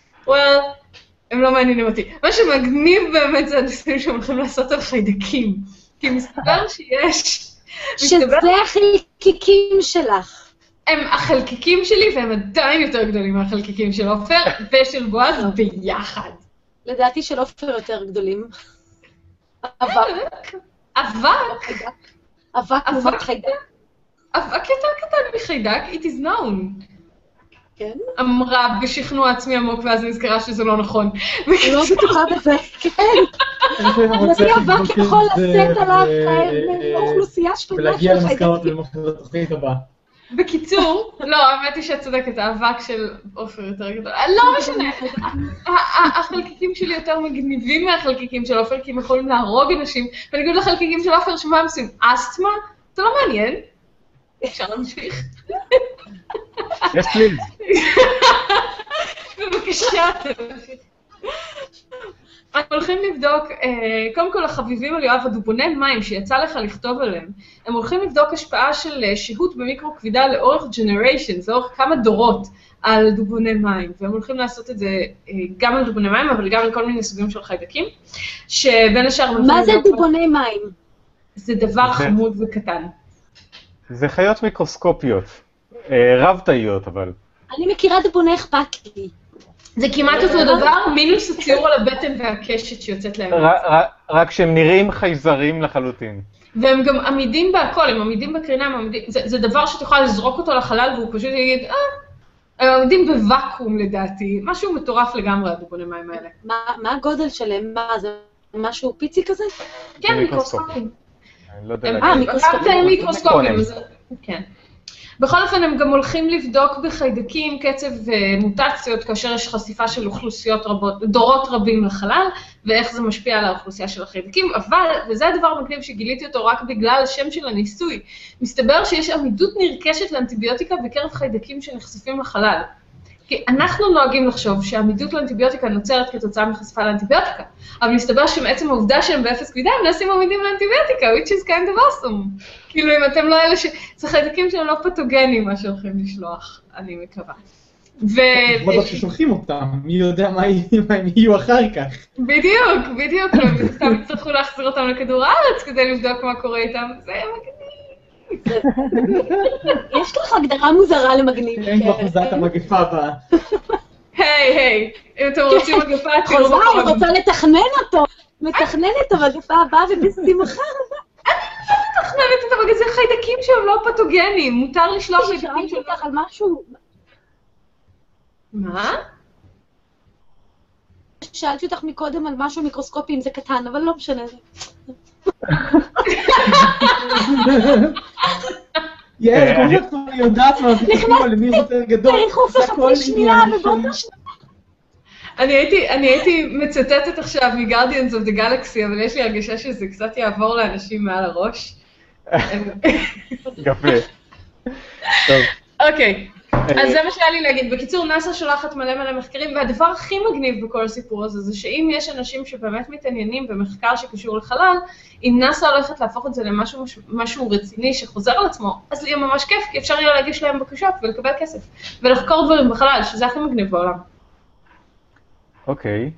הם לא מעניינים אותי. מה שמגניב באמת זה הניסויים שהם הולכים לעשות על חיידקים. כי מסתבר שיש... שזה החלקיקים שלך. הם החלקיקים שלי, והם עדיין יותר גדולים מהחלקיקים של עופר ושל בועז ביחד. לדעתי של עופר יותר גדולים. אבק לעומת חיידק. אבק יותר קטן מחיידק, it is known. כן? אמרה בשכנוע עצמי עמוק, ואז נזכרה שזה לא נכון. אני לא בטוחה בזה, כן. אני אבק יכול לשאת עליו אוכלוסייה שלמה של חיידקים. ולהגיע למסקנות לתוכנית הבאה. בקיצור, לא, האמת היא שאת צודקת, האבק של עופר יותר גדול. לא משנה, החלקיקים שלי יותר מגניבים מהחלקיקים של עופר, כי הם יכולים להרוג אנשים, בניגוד לחלקיקים של עופר, שמה הם עושים? אסתמה? זה לא מעניין. אפשר להמשיך. יש פליז. בבקשה, תמשיך. אנחנו הולכים לבדוק, קודם כל החביבים על יואב, הדובוני מים שיצא לך לכתוב עליהם, הם הולכים לבדוק השפעה של שהות במיקרו כבידה לאורך generations, לאורך כמה דורות על דובוני מים, והם הולכים לעשות את זה גם על דובוני מים, אבל גם על כל מיני סוגים של חיידקים, שבין השאר... מה זה דובוני מים? זה דבר חמוד וקטן. זה חיות מיקרוסקופיות, רב-תאיות אבל. אני מכירה דובוני אכפת לי. זה כמעט אותו דבר, מינוס הציור על הבטן והקשת שיוצאת להם. רק שהם נראים חייזרים לחלוטין. והם גם עמידים בהכל, הם עמידים בקרינה, זה דבר שתוכל לזרוק אותו לחלל והוא פשוט יגיד, הם עמידים בוואקום לדעתי, משהו מטורף לגמרי הדובוני מים האלה. מה הגודל שלהם? מה זה? משהו פיצי כזה? כן, מיקרוסקופים. אני לא יודע להגיד. מיקרוסקופים. מיקרוסקופים, כן. בכל אופן, הם גם הולכים לבדוק בחיידקים קצב מוטציות, כאשר יש חשיפה של אוכלוסיות רבות, דורות רבים לחלל, ואיך זה משפיע על האוכלוסייה של החיידקים, אבל, וזה הדבר מגניב שגיליתי אותו רק בגלל השם של הניסוי, מסתבר שיש עמידות נרכשת לאנטיביוטיקה בקרב חיידקים שנחשפים לחלל. כי אנחנו נוהגים לחשוב שהעמידות לאנטיביוטיקה נוצרת כתוצאה מחשיפה לאנטיביוטיקה, אבל מסתבר שמעצם העובדה שהם באפס כבידה, הם נעשים עמידים לאנטיביוטיקה, which is kind of awesome. כאילו אם אתם לא אלה זה חיידקים שהם לא פתוגנים מה שהולכים לשלוח, אני מקווה. בטח ששולחים אותם, מי יודע מה הם יהיו אחר כך. בדיוק, הם סתם יצטרכו להחזיר אותם לכדור הארץ כדי לבדוק מה קורה איתם, זה מגניב. יש לך הגדרה מוזרה למגניב. אין כבר חוזה את המגפה הבאה. היי, אם אתם רוצים מגפה, תראו חוזה, היא רוצה לתכנן אותו. מתכננת את המגפה הבאה ובשמחה. אני לא מתכננת את המגפה, זה חיידקים שהם לא פתוגנים, מותר לשלוח חיידקים שאלתי אותך על משהו. מה? שאלתי אותך מקודם על משהו מיקרוסקופי, אם זה קטן, אבל לא משנה. יאל, כמו שאת כבר יודעת מה זה כמו למי יותר גדול. תריחוף לחצי שנייה ובאותה שנייה. אני הייתי מצטטת עכשיו מ-Guardians of the Galaxy, אבל יש לי הרגשה שזה קצת יעבור לאנשים מעל הראש. יפה. טוב. אוקיי. אז זה מה שהיה לי להגיד. בקיצור, נאס"א שולחת מלא מחקרים, והדבר הכי מגניב בכל הסיפור הזה, זה שאם יש אנשים שבאמת מתעניינים במחקר שקשור לחלל, אם נאס"א הולכת להפוך את זה למשהו רציני שחוזר על עצמו, אז יהיה ממש כיף, כי אפשר יהיה להגיש להם בקשות ולקבל כסף, ולחקור דברים בחלל, שזה הכי מגניב בעולם. אוקיי.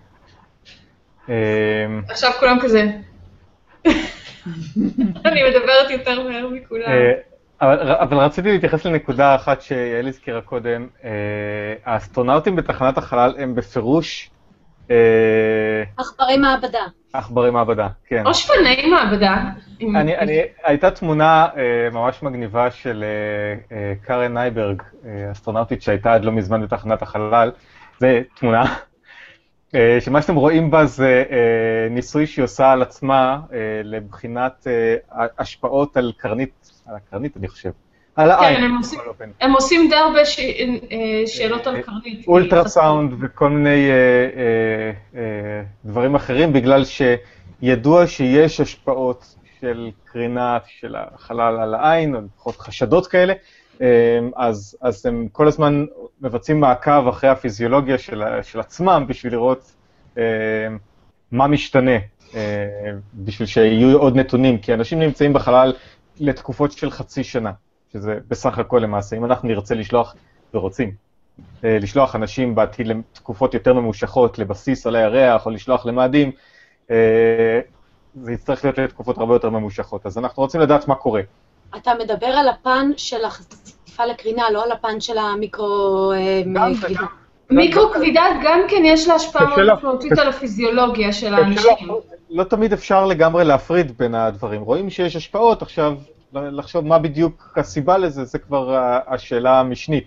עכשיו כולם כזה. אני מדברת יותר מהר מכולם. אבל רציתי להתייחס לנקודה אחת שיעל הזכירה קודם. האסטרונאוטים בתחנת החלל הם בפירוש... עכברי מעבדה. עכברי מעבדה, כן. או שפני מעבדה. הייתה תמונה ממש מגניבה של קארן נייברג, אסטרונאוטית שהייתה עד לא מזמן בתחנת החלל. זו תמונה שמה שאתם רואים בה זה ניסוי שהיא עושה על עצמה לבחינת השפעות על הקרנית, אני חושב. על העין. כן, הם עושים די הרבה שאלות על קרנית. אולטרסאונד וכל מיני דברים אחרים, בגלל שידוע שיש השפעות של קרינה של החלל על העין, או לפחות חשדות כאלה, אז הם כל הזמן מבצעים מעקב אחרי הפיזיולוגיה של עצמם, בשביל לראות מה משתנה, בשביל שיהיו עוד נתונים, כי אנשים נמצאים בחלל לתקופות של חצי שנה, שזה בסך הכל למעשה. אם אנחנו נרצה לשלוח, ורוצים, לשלוח אנשים בעתיד לתקופות יותר ממושכות, לבסיס על הירח, או לשלוח למאדים, זה יצטרך להיות לתקופות הרבה יותר ממושכות. אז אנחנו רוצים לדעת מה קורה. אתה מדבר על הפן של החשיפה לקרינה, לא על הפן של המיקרו-כבידה. מיקרו-כבידה גם כן יש לה השפעה מאוד משמעותית על הפיזיולוגיה של האנשים. לא תמיד אפשר לגמרי להפריד בין הדברים. רואים שיש השפעות, עכשיו לחשוב מה בדיוק הסיבה לזה, זה כבר השאלה המשנית.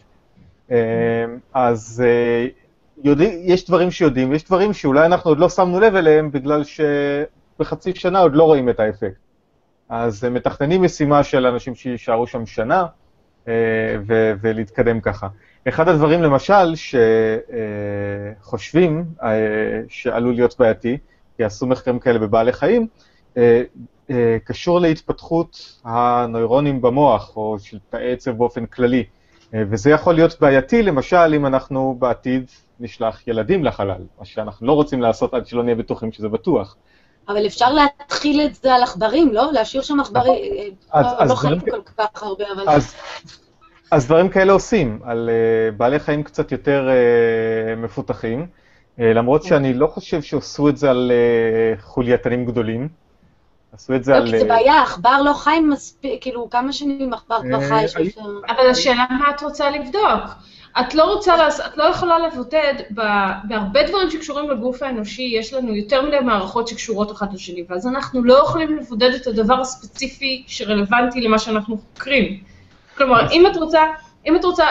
אז יש דברים שיודעים, יש דברים שאולי אנחנו עוד לא שמנו לב אליהם, בגלל שבחצי שנה עוד לא רואים את האפקט. אז מתכננים משימה של אנשים שישארו שם שנה, ולהתקדם ככה. אחד הדברים למשל שחושבים שעלול להיות בעייתי, כי עשו מחקרים כאלה בבעלי חיים, קשור להתפתחות הנוירונים במוח, או של תאי עצב באופן כללי. וזה יכול להיות בעייתי, למשל, אם אנחנו בעתיד נשלח ילדים לחלל, מה שאנחנו לא רוצים לעשות עד שלא נהיה בטוחים שזה בטוח. אבל אפשר להתחיל את זה על עכברים, לא? להשאיר שם עכברים, לא חייב כל כך הרבה, אבל... אז דברים כאלה עושים, על בעלי חיים קצת יותר מפותחים, למרות שאני לא חושב שעשו את זה על חולייתנים גדולים. עשו את זה על... לא, כי זה בעיה, עכבר לא חי מספיק, כאילו כמה שנים עכבר כבר חי. אבל השאלה מה את רוצה לבדוק? את לא יכולה לבודד, בהרבה דברים שקשורים לגוף האנושי, יש לנו יותר מדי מערכות שקשורות אחת לשני, ואז אנחנו לא יכולים לבודד את הדבר הספציפי שרלוונטי למה שאנחנו חוקרים. כלומר, אם את רוצה,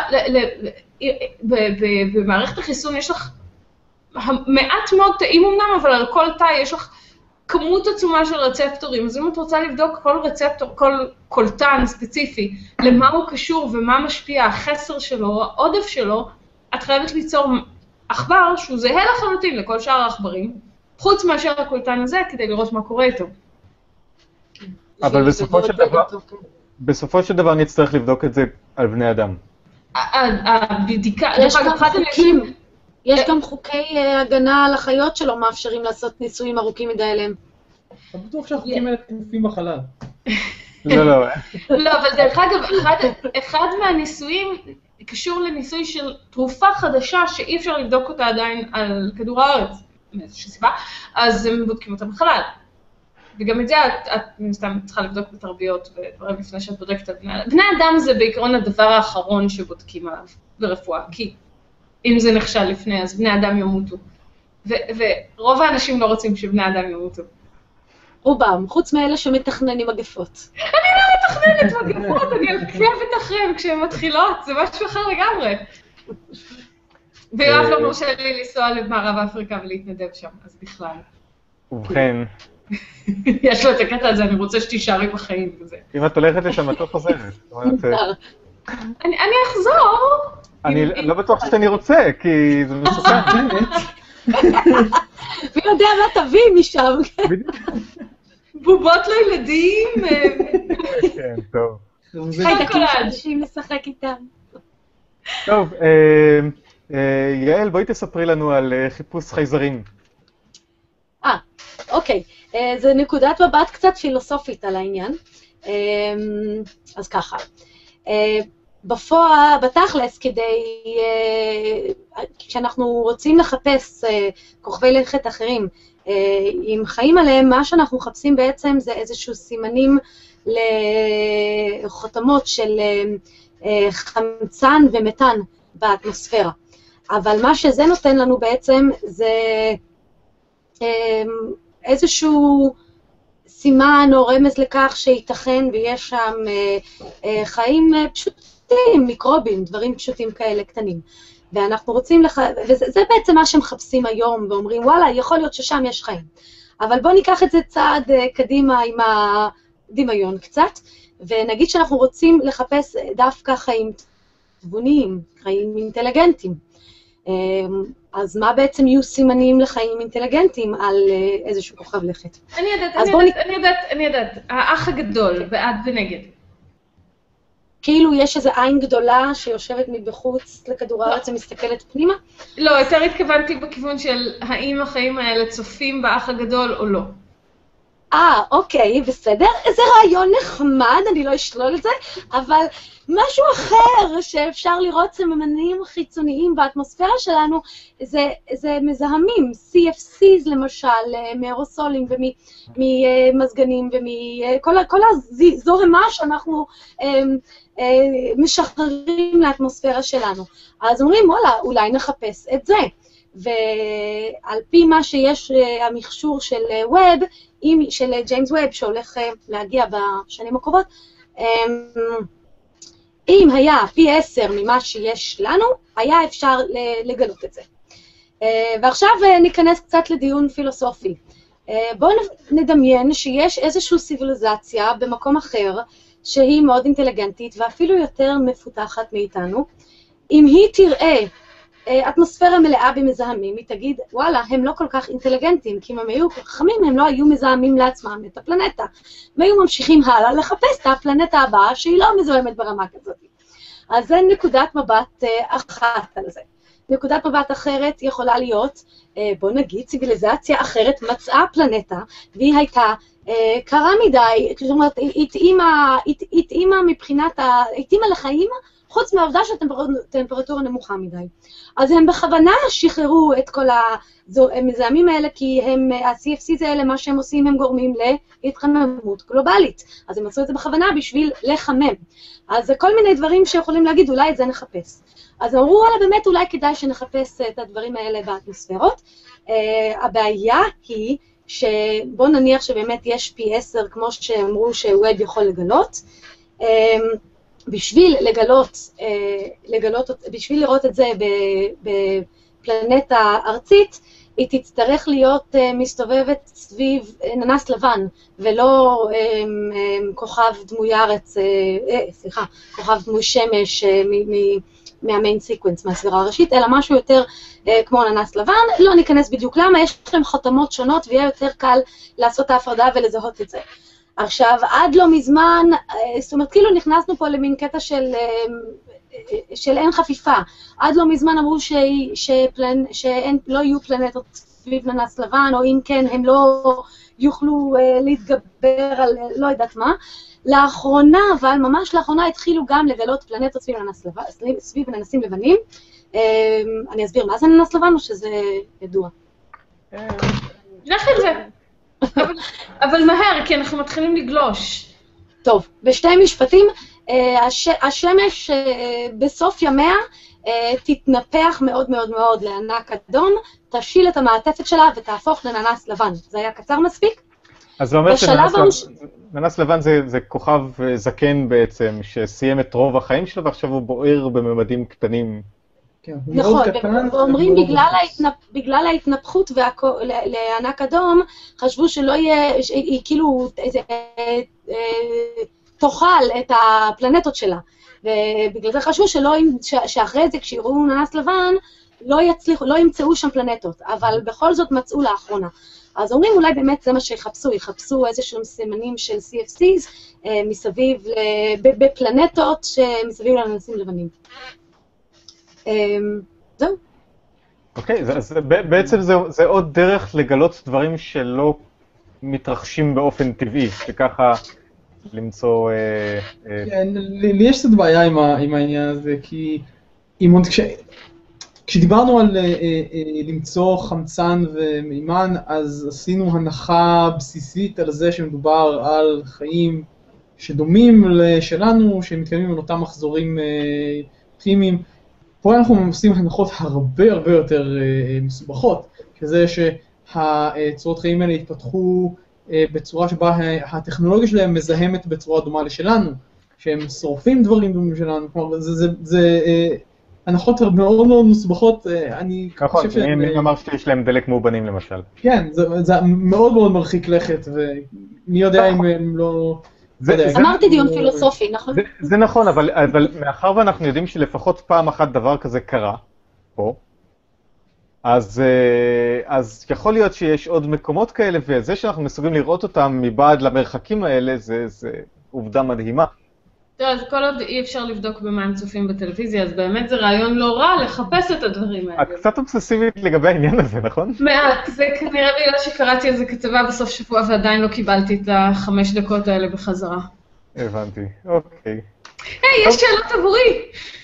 במערכת החיסון יש לך מעט מאוד תאים אמנם, אבל על כל תא יש לך כמות עצומה של רצפטורים, אז אם את רוצה לבדוק כל רצפטור, כל קולטן ספציפי, למה הוא קשור ומה משפיע, החסר שלו, העודף שלו, את חייבת ליצור עכבר שהוא זהה לחלוטין לכל שאר העכברים, חוץ מאשר הקולטן הזה, כדי לראות מה קורה איתו. אבל בסופו של דבר נצטרך לבדוק את זה על בני אדם. הבדיקה, יש גם חוקי הגנה על החיות שלא מאפשרים לעשות ניסויים ארוכים מדי אליהם. אתה בטוח שהחוקים האלה תקופים בחלל. לא. לא, אבל דרך אגב, אחד מהניסויים קשור לניסוי של תרופה חדשה שאי אפשר לבדוק אותה עדיין על כדור הארץ, מאיזושהי סיבה, אז הם בודקים אותה בחלל. וגם את זה את סתם צריכה לבדוק בתרביות ודברים לפני שאת בודקת על בני אדם. בני אדם זה בעיקרון הדבר האחרון שבודקים עליו ברפואה, כי אם זה נכשל לפני, אז בני אדם ימותו. ורוב האנשים לא רוצים שבני אדם ימותו. רובם, חוץ מאלה שמתכננים מגפות. אני לא מתכננת מגפות, אני עוקבת אחריהם כשהן מתחילות, זה משהו אחר לגמרי. ויואב לא מרשה לי לנסוע למערב אפריקה ולהתנדב שם, אז בכלל. ובכן. יש לו את הקטע הזה, אני רוצה שתישארי בחיים וזה. אם את הולכת לשם, את לא חוזרת. אני אחזור. אני לא בטוח שאני רוצה, כי זה מסוכן. מי יודע מה תביא משם. בובות לילדים. כן, טוב. חיידקים חדשים לשחק איתם. טוב, יעל, בואי תספרי לנו על חיפוש חייזרים. אוקיי, זו נקודת מבט קצת פילוסופית על העניין. אז ככה. בפועל, בתכלס, כשאנחנו רוצים לחפש כוכבי לכת אחרים, אם חיים עליהם, מה שאנחנו מחפשים בעצם זה איזשהו סימנים לחותמות של חמצן ומתאן באטמוספירה. אבל מה שזה נותן לנו בעצם זה איזשהו סימן או רמז לכך שייתכן ויש שם חיים פשוטים, מיקרובים, דברים פשוטים כאלה קטנים. ואנחנו רוצים וזה בעצם מה שמחפשים היום ואומרים, וואלה, יכול להיות ששם יש חיים. אבל בואו ניקח את זה צעד קדימה עם הדמיון קצת, ונגיד שאנחנו רוצים לחפש דווקא חיים תבוניים, חיים אינטליגנטיים. אז מה בעצם יהיו סימנים לחיים אינטליגנטיים על איזשהו כוכב לכת? אני יודעת, האח הגדול, בעד ונגד. כאילו יש איזו עין גדולה שיושבת מבחוץ לכדור הארץ ומסתכלת פנימה? לא, יותר התכוונתי בכיוון של האם החיים האלה צופים באח הגדול או לא. אוקיי, בסדר. איזה רעיון נחמד, אני לא אשלול את זה, אבל משהו אחר שאפשר לראות סממנים חיצוניים באטמוספירה שלנו, זה מזהמים, CFCs למשל, מאירוסולים וממזגנים ומכל הזוהמה שאנחנו משחררים לאטמוספירה שלנו. אז אומרים, וואלה, אולי נחפש את זה. ועל פי מה שיש המכשור של ווב, של ג'יימס ווב, שהולך להגיע בשנים הקרובות, אם היה פי 10 ממה שיש לנו, היה אפשר לגלות את זה. ועכשיו ניכנס קצת לדיון פילוסופי. בואו נדמיין שיש איזושהי סיביליזציה במקום אחר, שהיא מאוד אינטליגנטית ואפילו יותר מפותחת מאיתנו. אם היא תראה אטמוספירה מלאה במזהמים, היא תגיד, וואלה, הם לא כל כך אינטליגנטים, כי אם הם היו חכמים, הם לא היו מזהמים לעצמם את הפלנטה. הם היו ממשיכים הלאה לחפש את הפלנטה הבאה, שהיא לא מזוהמת ברמה כזאת. אז זה נקודת מבט אחת על זה. נקודת מבט אחרת יכולה להיות, בוא נגיד, ציביליזציה אחרת מצאה פלנטה, והיא הייתה קרה מדי, זאת אומרת, התאימה לחיים, חוץ מהעובדה שהטמפרטורה נמוכה מדי. אז הם בכוונה שחררו את כל המזהמים האלה, כי ה-CFCs האלה, מה שהם עושים, הם גורמים להתחממות גלובלית. אז הם עשו את זה בכוונה בשביל לחמם. אז זה כל מיני דברים שיכולים להגיד, אולי את זה נחפש. אז אמרו, וואלה, באמת אולי כדאי שנחפש את הדברים האלה באטמוספירות. הבעיה היא שבוא נניח שבאמת יש פי 10, כמו שאמרו שווב יכול לגלות, בשביל בשביל לראות את זה בפלנטה ארצית, היא תצטרך להיות מסתובבת סביב ננס לבן, ולא כוכב דמוי ארץ, כוכב דמוי שמש מהמיין סיקוונס, מהסדרה הראשית, אלא משהו יותר כמו ננס לבן. לא ניכנס בדיוק למה, יש לכם חותמות שונות, ויהיה יותר קל לעשות את ההפרדה ולזהות את זה. עכשיו, עד לא מזמן, זאת אומרת, כאילו נכנסנו פה למין קטע של אין חפיפה. עד לא מזמן אמרו שלא יהיו פלנטות סביב ננס לבן, או אם כן, הם לא יוכלו להתגבר על לא יודעת מה. לאחרונה, אבל ממש לאחרונה התחילו גם לגלות פלנטות סביב ננסים לבנים. אני אסביר מה זה ננס לבן, או שזה ידוע? לך עם זה. אבל מהר, כי אנחנו מתחילים לגלוש. טוב, בשתי משפטים, השמש בסוף ימיה תתנפח מאוד מאוד מאוד לענק אדום, תשיל את המעטפת שלה ותהפוך לננס לבן. זה היה קצר מספיק? אז זה אומר שננס לבן זה כוכב זקן בעצם, שסיים את רוב החיים שלו, ועכשיו הוא בוער בממדים קטנים. נכון, ואומרים בגלל ההתנפחות לענק אדום, חשבו שלא יהיה, היא כאילו תאכל את הפלנטות שלה, ובגלל זה חשבו שאחרי זה כשיראו ננס לבן, לא ימצאו שם פלנטות, אבל בכל זאת מצאו לאחרונה. אז אומרים אולי באמת זה מה יחפשו איזשהם סימנים של CFCs מסביב, בפלנטות שמסביב לננסים לבנים. זהו. אוקיי, אז בעצם זה עוד דרך לגלות דברים שלא מתרחשים באופן טבעי, וככה למצוא... כן, לי יש קצת בעיה עם העניין הזה, כי כשדיברנו על למצוא חמצן ומימן, אז עשינו הנחה בסיסית על זה שמדובר על חיים שדומים לשלנו, שמתקיימים על אותם מחזורים כימיים. פה אנחנו עושים הנחות הרבה יותר מסובכות, שזה שהצורות חיים האלה התפתחו בצורה שבה הטכנולוגיה שלהם מזהמת בצורה דומה לשלנו, שהם שורפים דברים דומים שלנו, כלומר זה הנחות מאוד מאוד מסובכות, אני חושב ש... מי אמר שיש להם דלק מאובנים למשל? כן, זה מאוד מאוד מרחיק לכת, ומי יודע אם הם לא... אמרתי דיון פילוסופי, נכון? זה נכון, אבל מאחר ואנחנו יודעים שלפחות פעם אחת דבר כזה קרה, פה, אז יכול להיות שיש עוד מקומות כאלה, וזה שאנחנו מסוגלים לראות אותם מבעד למרחקים האלה, זה עובדה מדהימה. אז כל עוד אי אפשר לבדוק במה הם צופים בטלוויזיה, אז באמת זה רעיון לא רע לחפש את הדברים האלה. את קצת אובססיבית לגבי העניין הזה, נכון? מעט, זה כנראה בגלל שקראתי איזה כתבה בסוף שבוע ועדיין לא קיבלתי את 5 דקות האלה בחזרה. הבנתי, אוקיי. היי, יש שאלות עבורי.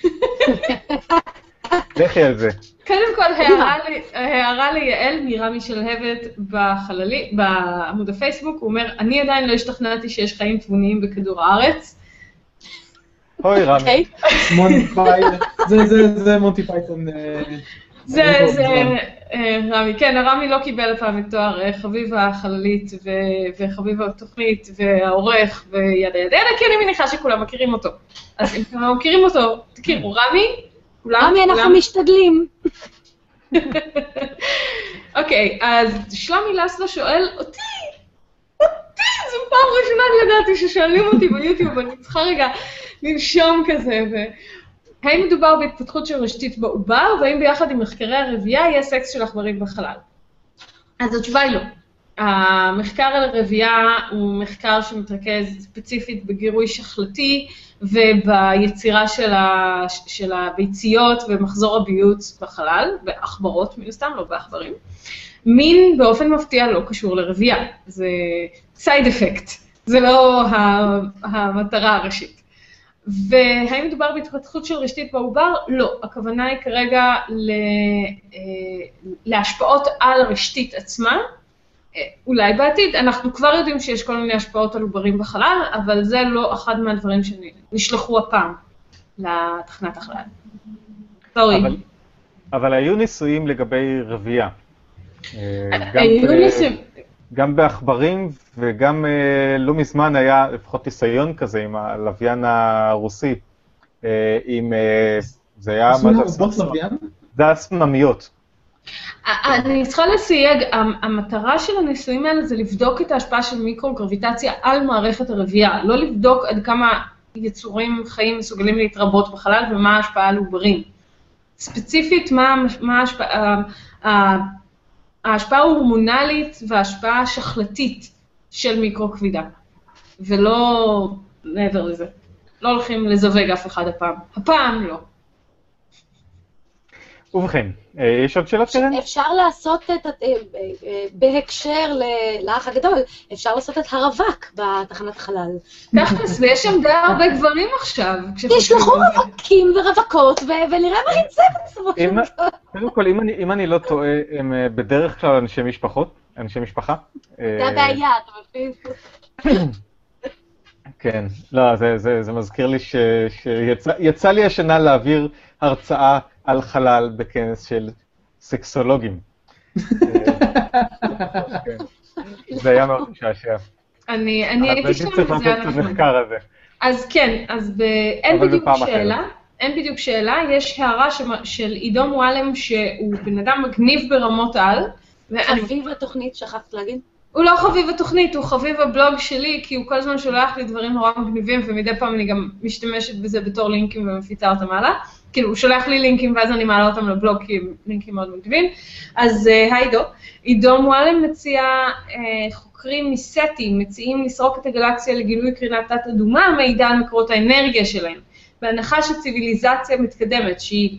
לכי על זה. קודם כל, הערה ליעל מרמי שלהבת בעמוד הפייסבוק, הוא אומר, אני עדיין לא השתכנעתי שיש חיים תבוניים בכדור הארץ. אוי, רמי. מונטי פייתון, זה מונטי פייתון. זה רמי, כן, רמי לא קיבל הפעם את תואר חביב החללית וחביב התוכנית והעורך וידה ידה, כי אני מניחה שכולם מכירים אותו. אז אם אתם לא מכירים אותו, תכירו, רמי, רמי, אנחנו משתדלים. אוקיי, אז שלומי לסלו שואל אותי, זו פעם ראשונה אני ידעתי ששואלים אותי ביוטיוב, אני צריכה רגע לנשום כזה, האם מדובר בהתפתחות של רשתית בעובר, והאם ביחד עם מחקרי הרבייה יהיה סקס של עכברים בחלל? אז התשובה היא לא. המחקר על הרבייה הוא מחקר שמתרכז ספציפית בגירוי שחלתי, וביצירה של הביציות ומחזור הביוץ בחלל, בעכברות מן הסתם, לא בעכברים. מין באופן מפתיע לא קשור לרבייה, זה סייד אפקט, זה לא המטרה הראשית. והאם מדובר בהתפתחות של רשתית בעובר? לא, הכוונה היא כרגע להשפעות על הרשתית עצמה, אולי בעתיד, אנחנו כבר יודעים שיש כל מיני השפעות על עוברים בחלל, אבל זה לא אחד מהדברים שנשלחו הפעם לתכנת החלל. סורי. אבל היו ניסויים לגבי רבייה. גם בעכברים וגם לא מזמן היה לפחות ניסיון כזה עם הלוויין הרוסי, עם זה היה... עשו להרבות לוויין? זה הסממיות. אני צריכה לסייג, המטרה של הניסויים האלה זה לבדוק את ההשפעה של מיקרוגרביטציה על מערכת הרבייה, לא לבדוק עד כמה יצורים חיים מסוגלים להתרבות בחלל ומה ההשפעה על עוברים. ספציפית, מה ההשפעה ההורמונלית וההשפעה השחלתית של מיקרוקבידה, ולא מעבר לזה. לא הולכים לזווג אף אחד הפעם לא. ובכן, יש עוד שאלות קרן? אפשר לעשות בהקשר לאח הגדול, אפשר לעשות את הרווק בתחנת החלל. תכלס, ויש שם די הרבה גברים עכשיו. תשלחו רווקים ורווקות ונראה מה יצא בסופו של דבר. קודם כל, אם אני לא טועה, הם בדרך כלל אנשי משפחה. זה הבעיה, אתה מבין? כן, לא, זה מזכיר לי שיצא לי השנה להעביר הרצאה על חלל בכנס של סקסולוגים. זה היה מאוד משעשע. אני הייתי שם צריך לעשות את המחקר הזה. אז כן, אז אין בדיוק שאלה, יש הערה של עידו מועלם שהוא בן אדם מגניב ברמות על. חביב התוכנית, שכחת להגיד? הוא לא חביב התוכנית, הוא חביב הבלוג שלי, כי הוא כל הזמן שולח לי דברים נורא מגניבים, ומדי פעם אני גם משתמשת בזה בתור לינקים ומפיצה אותם הלאה. כאילו, הוא שולח לי לינקים ואז אני מעלה אותם לבלוג, כי הם לינקים מאוד מגניבים. אז היי עידו מועלם מציע, חוקרים מסטי, מציעים לסרוק את הגלקסיה לגילוי קרינת תת אדומה, מעידה על מקורות האנרגיה שלהם. בהנחה שציוויליזציה מתקדמת, שהיא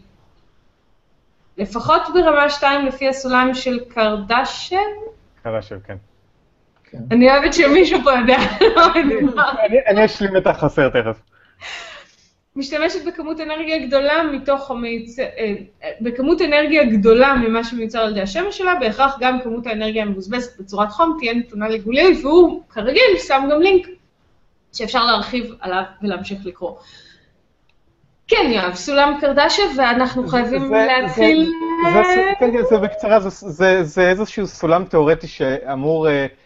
לפחות ברמה 2 לפי הסולם של קרדשן? קרדשן, כן. אני אוהבת שמישהו פה יודע. אני אשלים את החסר תכף. משתמשת בכמות אנרגיה גדולה בכמות אנרגיה גדולה ממה שמיוצר על ידי השמש שלה, בהכרח גם כמות האנרגיה המבוזבזת בצורת חום תהיה נתונה לגולי, והוא כרגיל שם גם לינק שאפשר להרחיב עליו ולהמשיך לקרוא. כן, יואב, סולם קרדשן, ואנחנו חייבים להתחיל... זה בקצרה, זה איזשהו סולם תיאורטי שאמור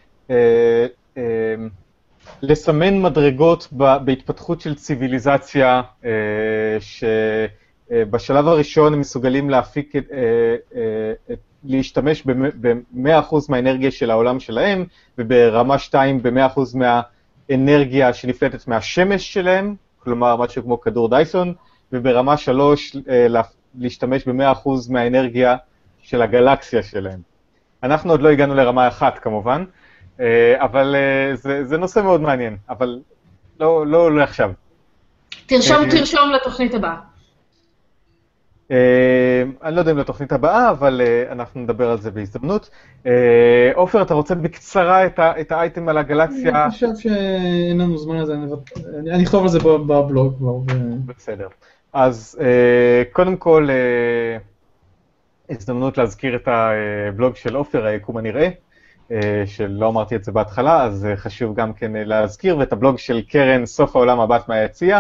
לסמן מדרגות בהתפתחות של ציוויליזציה, שבשלב הראשון הם מסוגלים להשתמש ב-100% מהאנרגיה של העולם שלהם, וברמה 2 ב-100% מהאנרגיה שנפלטת מהשמש שלהם, כלומר משהו כמו כדור דייסון, וברמה 3 להשתמש ב-100% מהאנרגיה של הגלקסיה שלהם. אנחנו עוד לא הגענו לרמה 1 כמובן, אבל זה נושא מאוד מעניין, אבל לא עכשיו. תרשום לתוכנית הבאה. אני לא יודע אם לתוכנית הבאה, אבל אנחנו נדבר על זה בהזדמנות. עופר, אתה רוצה בקצרה את האייטם על הגלקסיה? אני חושב שאין לנו זמן לזה, אני אכתוב על זה בבלוג. בסדר. אז קודם כל, הזדמנות להזכיר את הבלוג של עופר, היקום הנראה, שלא אמרתי את זה בהתחלה, אז חשוב גם כן להזכיר, ואת הבלוג של קרן, סוף העולם הבת מהיציאה,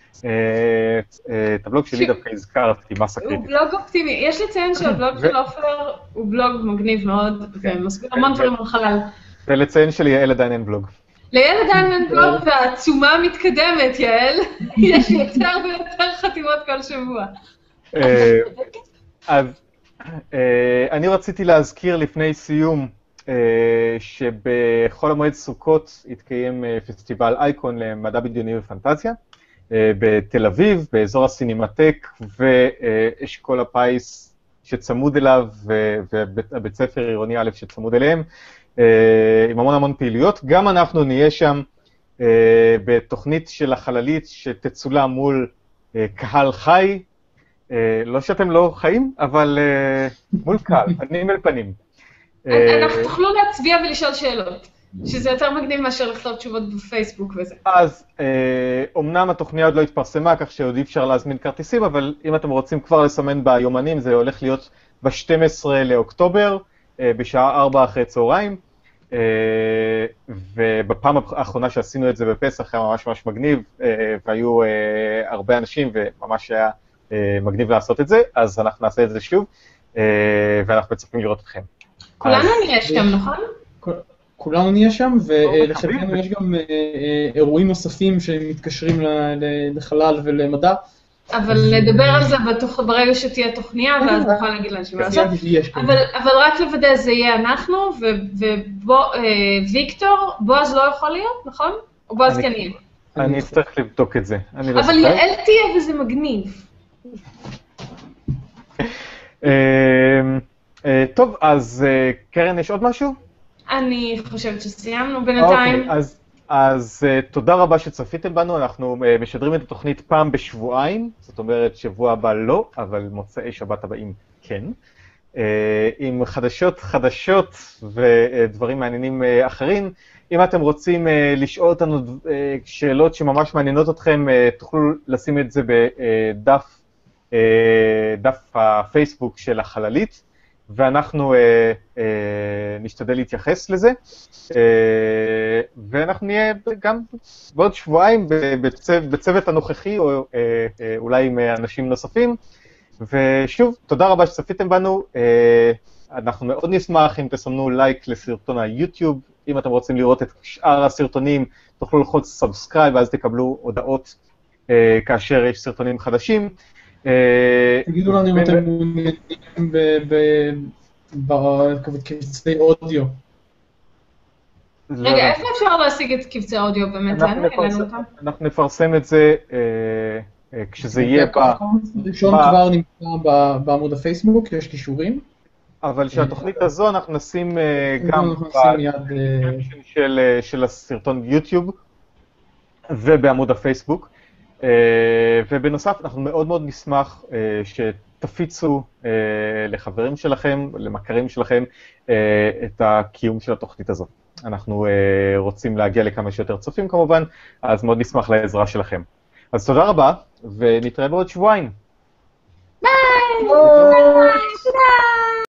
את הבלוג שלי דווקא הזכרתי, מסה קריטית. הוא בלוג אופטימי, יש לציין שהבלוג של עופר הוא בלוג מגניב מאוד, ומסביר המון דברים על חלל. ולציין שליעל עדיין אין בלוג. ליעל עדיין אין בלוג, והתשומה מתקדמת, יעל. יש יותר ויותר חתימות כל שבוע. אז אני רציתי להזכיר לפני סיום, שבחול המועד סוכות התקיים פסטיבל אייקון למדע בדיוני ופנטזיה, בתל אביב, באזור הסינמטק ואשכול הפיס שצמוד אליו, ובית ספר עירוני א' שצמוד אליהם, עם המון פעילויות. גם אנחנו נהיה שם בתוכנית של החללית שתצולם מול קהל חי, לא שאתם לא חיים, אבל מול קהל, פנים אל פנים. אנחנו תוכלו להצביע ולשאול שאלות, שזה יותר מגניב מאשר לכתוב תשובות בפייסבוק וזה. אז אומנם התוכניה עוד לא התפרסמה, כך שעוד אי אפשר להזמין כרטיסים, אבל אם אתם רוצים כבר לסמן ביומנים, זה הולך להיות ב-12 לאוקטובר, בשעה 4 אחרי צהריים, ובפעם האחרונה שעשינו את זה בפסח היה ממש מגניב, והיו הרבה אנשים וממש היה מגניב לעשות את זה, אז אנחנו נעשה את זה שוב, ואנחנו מצפים לראות אתכם. כולנו נהיה שם, נכון? כולנו נהיה שם, ולחלקנו יש גם אירועים נוספים שמתקשרים לחלל ולמדע, אבל נדבר על זה ברגע שתהיה תוכניה, ואז נוכל להגיד לאנשים מה לעשות. אבל רק לוודא, זה יהיה אנחנו, וויקטור, בועז לא יכול להיות, נכון? או בועז כן יהיה. אני אצטרך לבדוק את זה. אבל יעל תהיה וזה מגניב. טוב, אז קרן, יש עוד משהו? אני חושבת שסיימנו בינתיים. אז תודה רבה שצפיתם בנו, אנחנו משדרים את התוכנית פעם בשבועיים, זאת אומרת שבוע הבא לא, אבל מוצאי שבת הבאים כן, עם חדשות ודברים מעניינים אחרים. אם אתם רוצים לשאול אותנו שאלות שממש מעניינות אתכם, תוכלו לשים את זה בדף הפייסבוק של החללית, ואנחנו נשתדל להתייחס לזה, ואנחנו נהיה גם בעוד שבועיים בצוות הנוכחי, או אולי עם אנשים נוספים, ושוב, תודה רבה שצפיתם בנו, אנחנו מאוד נשמח אם תסמנו לייק לסרטון היוטיוב, אם אתם רוצים לראות את שאר הסרטונים, תוכלו ללחוץ סאבסקרייב, ואז תקבלו הודעות כאשר יש סרטונים חדשים. תגידו לנו אם אתם מעוניינים בקבצי אודיו. רגע, איפה אפשר להשיג את קבצי האודיו באמת? אנחנו נפרסם את זה כשזה יהיה ראשון כבר נמצא בעמוד הפייסבוק, יש קישורים. אבל שהתוכנית הזו אנחנו נשים גם של הסרטון יוטיוב ובעמוד הפייסבוק. ובנוסף, אנחנו מאוד מאוד נשמח שתפיצו לחברים שלכם, למכרים שלכם, את הקיום של התוכנית הזו. אנחנו רוצים להגיע לכמה שיותר צופים כמובן, אז מאוד נשמח לעזרה שלכם. אז תודה רבה, ונתראה בעוד שבועיים. ביי!